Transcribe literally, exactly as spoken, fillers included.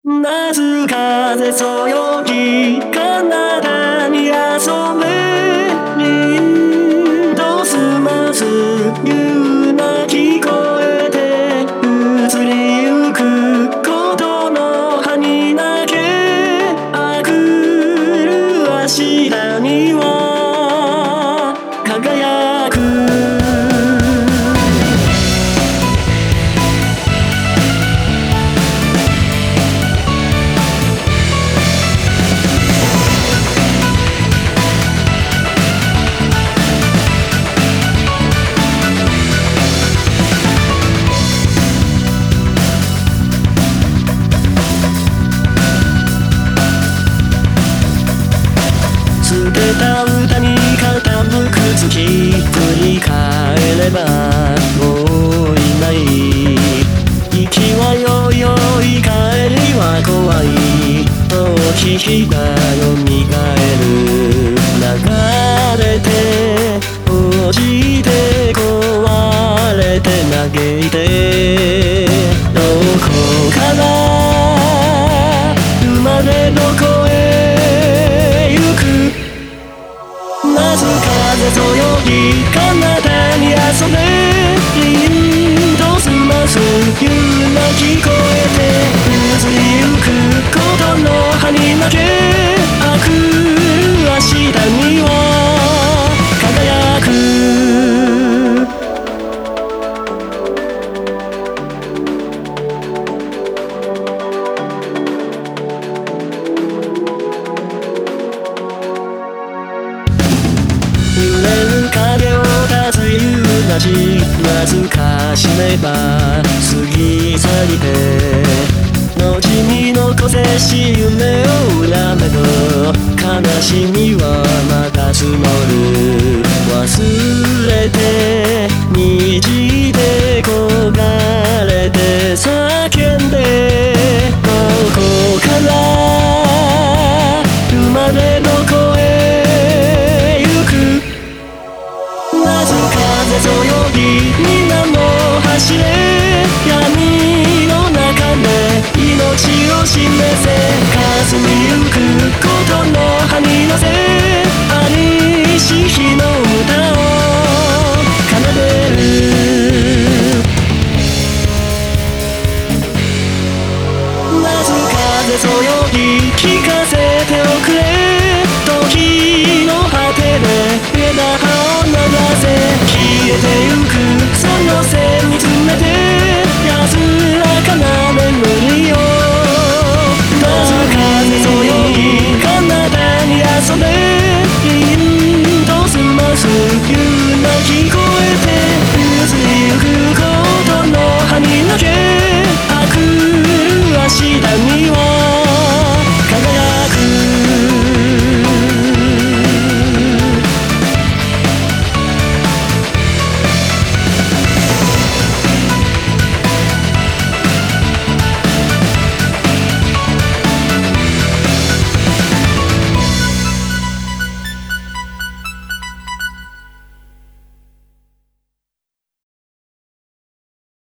夏風そよぎ彼方に遊ぶリンドスマス夕が聞こえて移りゆくことの葉にだけあくる明日には輝く捨てた歌に傾く月振り返ればもういない息はよいよい帰りは怖い遠き日がよみがえる流れて落ちて壊れて嘆いてどこから生まれどこへ行く夏風そよぎ彼方に遊べリンドスマス夕が聞こえて移りゆくことの葉にだけあくる明日には輝く揺れる影を立つ夕立懐かしめば過ぎ去りて後に残せし夢を恨めど悲しみはまた積もる忘れて虹で焦がれて叫んでどこから生まれどこへ行く夏風そよぎ皆も走れ闇の中で命を示せ霞みゆくことの葉に乗せありし日の歌を奏でる夏風そよぎ聞かせておくれ時の果てで枝葉を流せ消えてゆくそのせい